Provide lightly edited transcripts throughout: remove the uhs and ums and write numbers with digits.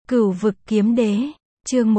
Cửu vực kiếm đế, chương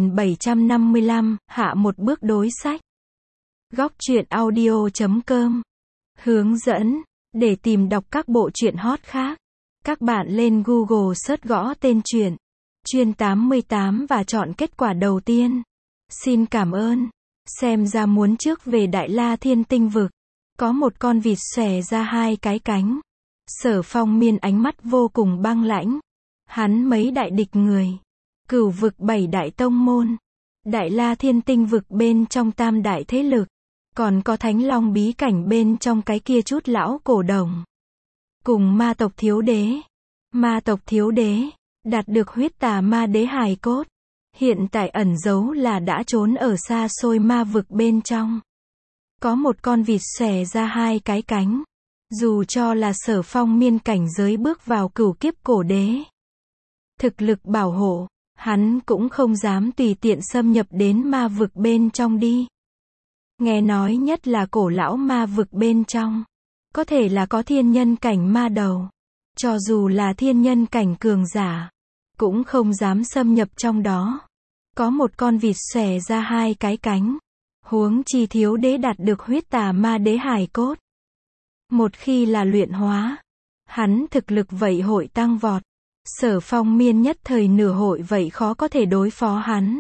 1755, hạ một bước đối sách. Góc truyện audio.com. Hướng dẫn, để tìm đọc các bộ truyện hot khác. Các bạn lên Google search gõ tên truyện, Chuyên 88 và chọn kết quả đầu tiên. Xin cảm ơn. Xem ra muốn trước về Đại La Thiên Tinh vực. Có một con vịt xòe ra hai cái cánh. Sở Phong Miên ánh mắt vô cùng băng lãnh. Hắn mấy đại địch người. Cửu vực 7 đại tông môn. Đại La Thiên Tinh vực bên trong tam đại thế lực. Còn có Thánh Long bí cảnh bên trong cái kia chút lão cổ đồng. Cùng ma tộc thiếu đế. Ma tộc thiếu đế, đạt được huyết tà ma đế hài cốt. Hiện tại ẩn giấu là đã trốn ở xa xôi ma vực bên trong. Có một con vịt xòe ra hai cái cánh. Dù cho là Sở Phong Miên cảnh giới bước vào cửu kiếp cổ đế. Thực lực bảo hộ, hắn cũng không dám tùy tiện xâm nhập đến ma vực bên trong đi. Nghe nói nhất là cổ lão ma vực bên trong. Có thể là có thiên nhân cảnh ma đầu. Cho dù là thiên nhân cảnh cường giả, cũng không dám xâm nhập trong đó. Có một con vịt xòe ra hai cái cánh. Huống chi thiếu đế đạt được huyết tà ma đế hài cốt. Một khi là luyện hóa, hắn thực lực vậy hội tăng vọt. Sở Phong Miên nhất thời nửa hội vậy khó có thể đối phó hắn.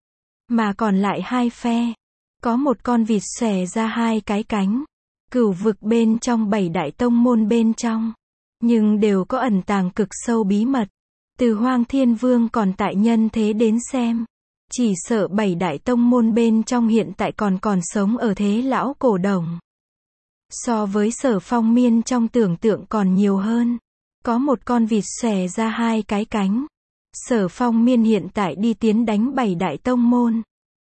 Mà còn lại hai phe. Có một con vịt xòe ra hai cái cánh. Cửu vực bên trong 7 đại tông môn bên trong. Nhưng đều có ẩn tàng cực sâu bí mật. Từ Hoang Thiên Vương còn tại nhân thế đến xem. Chỉ sợ 7 đại tông môn bên trong hiện tại còn sống ở thế lão cổ đồng. So với Sở Phong Miên trong tưởng tượng còn nhiều hơn. Có một con vịt xòe ra hai cái cánh. Sở Phong Miên hiện tại đi tiến đánh 7 đại tông môn.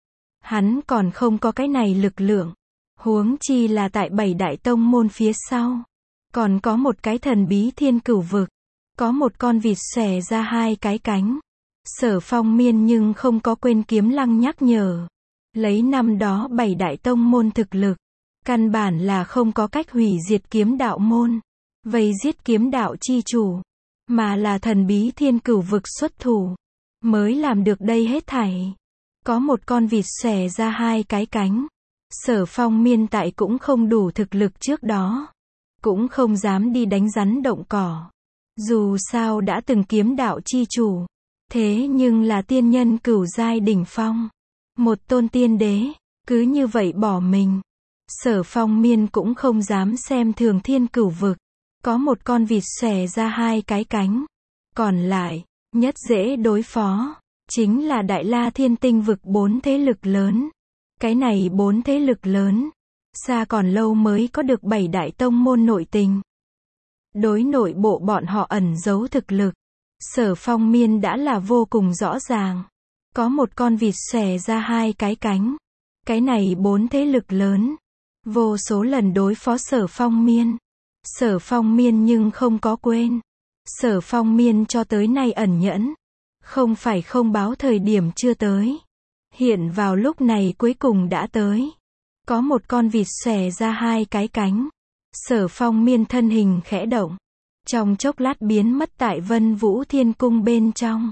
Hắn còn không có cái này lực lượng. Huống chi là tại 7 đại tông môn phía sau. Còn có một cái thần bí thiên cửu vực. Có một con vịt xòe ra hai cái cánh. Sở Phong Miên nhưng không có quên Kiếm Lăng nhắc nhở. Lấy năm đó 7 đại tông môn thực lực. Căn bản là không có cách hủy diệt kiếm đạo môn. Vây giết kiếm đạo chi chủ. Mà là thần bí thiên cửu vực xuất thủ. Mới làm được đây hết thảy. Có một con vịt xòe ra hai cái cánh. Sở Phong Miên tại cũng không đủ thực lực trước đó. Cũng không dám đi đánh rắn động cỏ. Dù sao đã từng kiếm đạo chi chủ. Thế nhưng là tiên nhân cửu giai đỉnh phong. Một tôn tiên đế, cứ như vậy bỏ mình. Sở Phong Miên cũng không dám xem thường thiên cửu vực. Có một con vịt xòe ra hai cái cánh. Còn lại, nhất dễ đối phó, chính là Đại La Thiên Tinh vực 4 thế lực lớn. Cái này 4 thế lực lớn, xa còn lâu mới có được 7 đại tông môn nội tình. Đối nội bộ bọn họ ẩn giấu thực lực. Sở Phong Miên đã là vô cùng rõ ràng. Có một con vịt xòe ra hai cái cánh. Cái này 4 thế lực lớn. Vô số lần đối phó Sở Phong Miên. Sở Phong Miên nhưng không có quên. Sở Phong Miên cho tới nay ẩn nhẫn. Không phải không báo thời điểm chưa tới. Hiện vào lúc này cuối cùng đã tới. Có một con vịt xòe ra hai cái cánh. Sở Phong Miên thân hình khẽ động. Trong chốc lát biến mất tại Vân Vũ Thiên Cung bên trong.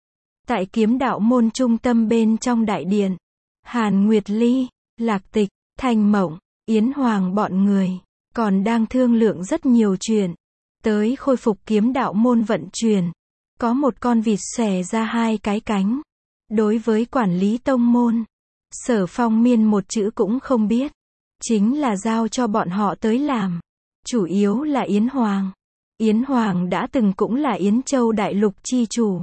Tại kiếm đạo môn trung tâm bên trong đại điện. Hàn Nguyệt Ly, Lạc Tịch, Thanh Mộng, Yến Hoàng bọn người. Còn đang thương lượng rất nhiều chuyện. Tới khôi phục kiếm đạo môn vận chuyển. Có một con vịt xòe ra hai cái cánh. Đối với quản lý tông môn. Sở Phong Miên một chữ cũng không biết. Chính là giao cho bọn họ tới làm. Chủ yếu là Yến Hoàng. Yến Hoàng đã từng cũng là Yến Châu đại lục chi chủ.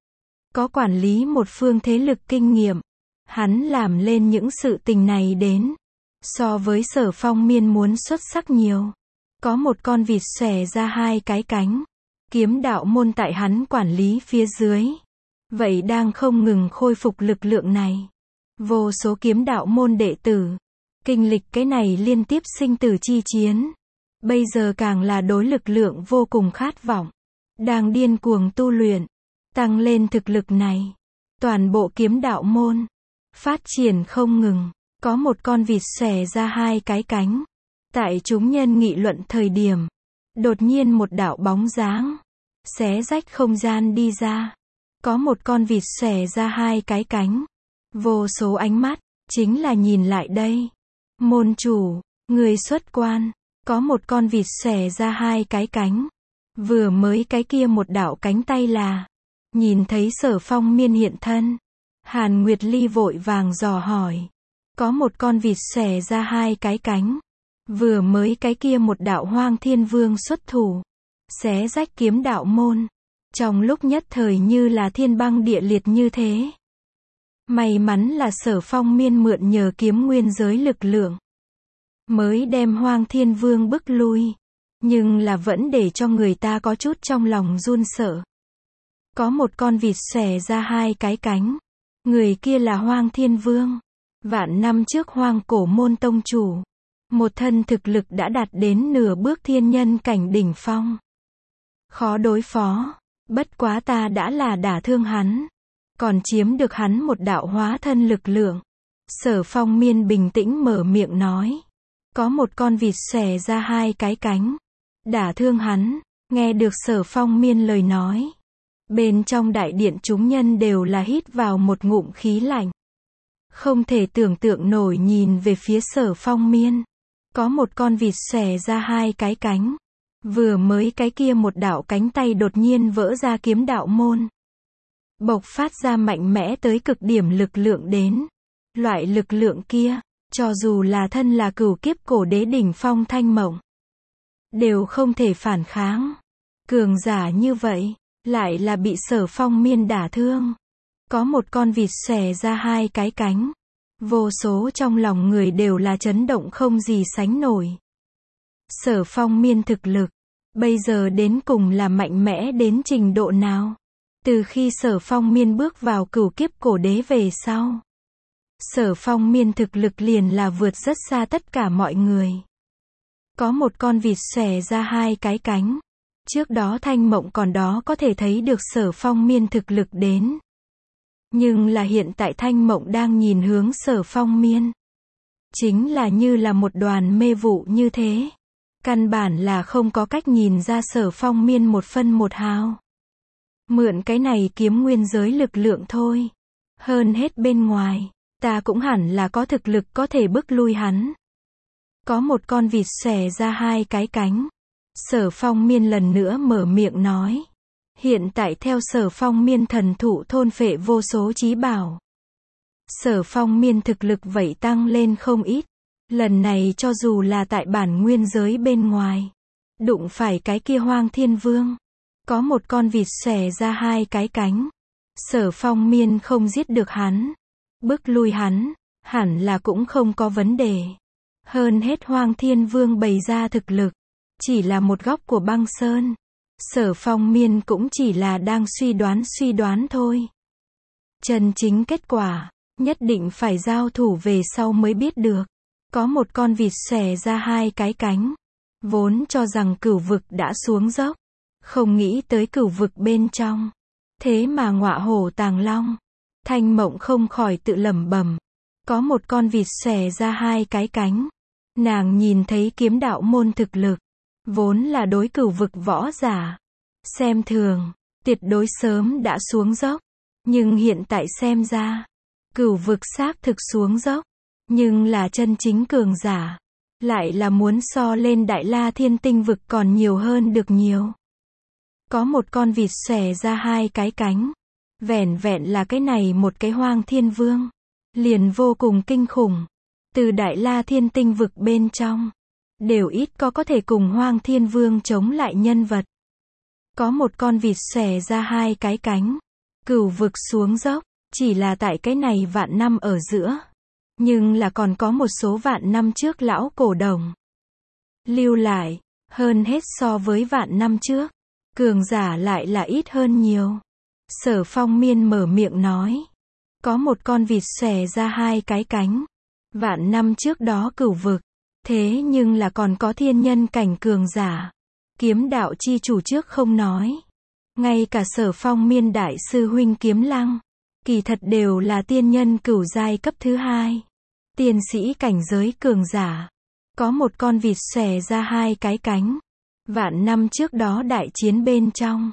Có quản lý một phương thế lực kinh nghiệm. Hắn làm lên những sự tình này đến. So với Sở Phong Miên muốn xuất sắc nhiều. Có một con vịt xòe ra hai cái cánh. Kiếm đạo môn tại hắn quản lý phía dưới. Vậy đang không ngừng khôi phục lực lượng này. Vô số kiếm đạo môn đệ tử. Kinh lịch cái này liên tiếp sinh tử chi chiến. Bây giờ càng là đối lực lượng vô cùng khát vọng. Đang điên cuồng tu luyện. Tăng lên thực lực này. Toàn bộ kiếm đạo môn. Phát triển không ngừng. Có một con vịt xòe ra hai cái cánh. Tại chúng nhân nghị luận thời điểm. Đột nhiên một đạo bóng dáng. Xé rách không gian đi ra. Có một con vịt xòe ra hai cái cánh. Vô số ánh mắt, chính là nhìn lại đây. Môn chủ, người xuất quan. Có một con vịt xòe ra hai cái cánh. Vừa mới cái kia một đạo cánh tay là. Nhìn thấy Sở Phong Miên hiện thân. Hàn Nguyệt Ly vội vàng dò hỏi. Có một con vịt xòe ra hai cái cánh. Vừa mới cái kia một đạo Hoang Thiên Vương xuất thủ. Xé rách kiếm đạo môn. Trong lúc nhất thời như là thiên băng địa liệt như thế. May mắn là Sở Phong Miên mượn nhờ kiếm nguyên giới lực lượng. Mới đem Hoang Thiên Vương bức lui. Nhưng là vẫn để cho người ta có chút trong lòng run sợ. Có một con vịt xòe ra hai cái cánh. Người kia là Hoang Thiên Vương. Vạn năm trước Hoang Cổ Môn tông chủ. Một thân thực lực đã đạt đến nửa bước thiên nhân cảnh đỉnh phong. Khó đối phó. Bất quá ta đã là đả thương hắn. Còn chiếm được hắn một đạo hóa thân lực lượng. Sở Phong Miên bình tĩnh mở miệng nói. Có một con vịt xòe ra hai cái cánh. Đả thương hắn. Nghe được Sở Phong Miên lời nói. Bên trong đại điện chúng nhân đều là hít vào một ngụm khí lạnh. Không thể tưởng tượng nổi nhìn về phía Sở Phong Miên. Có một con vịt xòe ra hai cái cánh. Vừa mới cái kia một đạo cánh tay đột nhiên vỡ ra kiếm đạo môn. Bộc phát ra mạnh mẽ tới cực điểm lực lượng đến. Loại lực lượng kia, cho dù là thân là cửu kiếp cổ đế đỉnh phong Thanh Mộng, đều không thể phản kháng. Cường giả như vậy, lại là bị Sở Phong Miên đả thương. Có một con vịt xòe ra hai cái cánh. Vô số trong lòng người đều là chấn động không gì sánh nổi. Sở Phong Miên thực lực, bây giờ đến cùng là mạnh mẽ đến trình độ nào? Từ khi Sở Phong Miên bước vào cửu kiếp cổ đế về sau, Sở Phong Miên thực lực liền là vượt rất xa tất cả mọi người. Có một con vịt xòe ra hai cái cánh. Trước đó Thanh Mộng còn đó có thể thấy được Sở Phong Miên thực lực đến. Nhưng là hiện tại Thanh Mộng đang nhìn hướng Sở Phong Miên. Chính là như là một đoàn mê vụ như thế. Căn bản là không có cách nhìn ra Sở Phong Miên một phân một hào. Mượn cái này kiếm nguyên giới lực lượng thôi. Hơn hết bên ngoài, ta cũng hẳn là có thực lực có thể bức lui hắn. Có một con vịt xòe ra hai cái cánh. Sở Phong Miên lần nữa mở miệng nói. Hiện tại theo Sở Phong Miên thần thụ thôn phệ vô số chí bảo. Sở Phong Miên thực lực vậy tăng lên không ít. Lần này cho dù là tại bản nguyên giới bên ngoài, đụng phải cái kia Hoang Thiên Vương. Có một con vịt xòe ra hai cái cánh. Sở Phong Miên không giết được hắn. Bức lui hắn, hẳn là cũng không có vấn đề. Hơn hết Hoang Thiên Vương bày ra thực lực. Chỉ là một góc của băng sơn. Sở Phong Miên cũng chỉ là đang suy đoán thôi. Chân chính kết quả, nhất định phải giao thủ về sau mới biết được. Có một con vịt xòe ra hai cái cánh. Vốn cho rằng cửu vực đã xuống dốc. Không nghĩ tới cửu vực bên trong. Thế mà ngọa hổ tàng long. Thanh Mộng không khỏi tự lẩm bẩm. Có một con vịt xòe ra hai cái cánh. Nàng nhìn thấy kiếm đạo môn thực lực. Vốn là đối cửu vực võ giả. Xem thường, tuyệt đối sớm đã xuống dốc. Nhưng hiện tại xem ra, cửu vực xác thực xuống dốc. Nhưng là chân chính cường giả. Lại là muốn so lên Đại La Thiên Tinh vực còn nhiều hơn được nhiều. Có một con vịt xòe ra hai cái cánh. Vẻn vẹn là cái này một cái Hoang Thiên Vương. Liền vô cùng kinh khủng. Từ Đại La Thiên Tinh vực bên trong. Đều ít có thể cùng Hoang Thiên Vương chống lại nhân vật. Có một con vịt xòe ra hai cái cánh. Cửu vực xuống dốc. Chỉ là tại cái này vạn năm ở giữa. Nhưng là còn có một số vạn năm trước lão cổ đồng lưu lại. Hơn hết so với vạn năm trước. Cường giả lại là ít hơn nhiều. Sở Phong Miên mở miệng nói. Có một con vịt xòe ra hai cái cánh. Vạn năm trước đó cửu vực. Thế nhưng là còn có thiên nhân cảnh cường giả. Kiếm đạo chi chủ trước không nói. Ngay cả Sở Phong Miên đại sư huynh Kiếm Lăng. Kỳ thật đều là tiên nhân cửu giai cấp thứ hai. Tiên sĩ cảnh giới cường giả. Có một con vịt xòe ra hai cái cánh. Vạn năm trước đó đại chiến bên trong.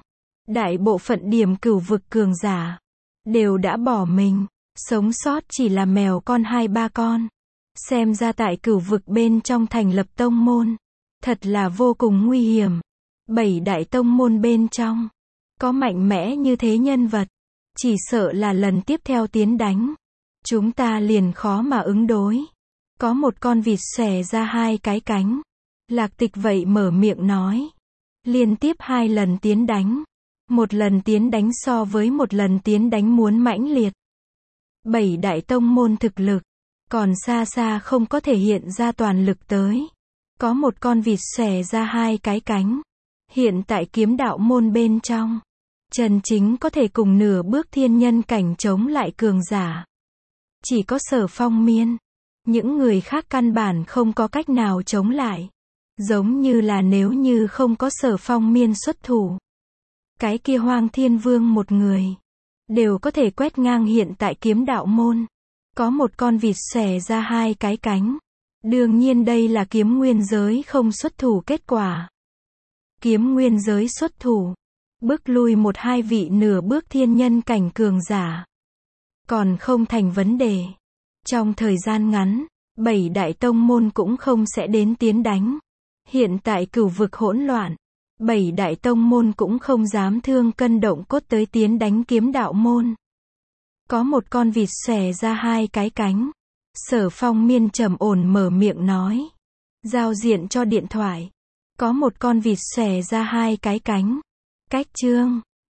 Đại bộ phận điểm cửu vực cường giả đều đã bỏ mình, sống sót chỉ là mèo con 2-3 con. Xem ra tại cửu vực bên trong thành lập tông môn, thật là vô cùng nguy hiểm. 7 đại tông môn bên trong, có mạnh mẽ như thế nhân vật, chỉ sợ là lần tiếp theo tiến đánh, chúng ta liền khó mà ứng đối. Có một con vịt xòe ra 2 cái cánh. Lạc Tịch vậy mở miệng nói. Liên tiếp 2 lần tiến đánh. Một lần tiến đánh so với một lần tiến đánh muốn mãnh liệt. 7 đại tông môn thực lực, còn xa xa không có thể hiện ra toàn lực tới. Có một con vịt xòe ra 2 cái cánh. Hiện tại kiếm đạo môn bên trong, chân chính có thể cùng nửa bước thiên nhân cảnh chống lại cường giả, chỉ có Sở Phong Miên. Những người khác căn bản không có cách nào chống lại. Giống như là nếu như không có Sở Phong Miên xuất thủ, cái kia Hoang Thiên Vương một người đều có thể quét ngang hiện tại kiếm đạo môn. Có một con vịt xòe ra 2 cái cánh. Đương nhiên đây là kiếm nguyên giới không xuất thủ kết quả. Kiếm nguyên giới xuất thủ, bước lui 1-2 vị nửa bước thiên nhân cảnh cường giả, còn không thành vấn đề. Trong thời gian ngắn, 7 đại tông môn cũng không sẽ đến tiến đánh. Hiện tại cửu vực hỗn loạn, 7 đại tông môn cũng không dám thương cân động cốt tới tiến đánh kiếm đạo môn. Có một con vịt xòe ra 2 cái cánh. Sở Phong Miên trầm ổn mở miệng nói. Giao diện cho điện thoại. Có một con vịt xòe ra 2 cái cánh. Cách chương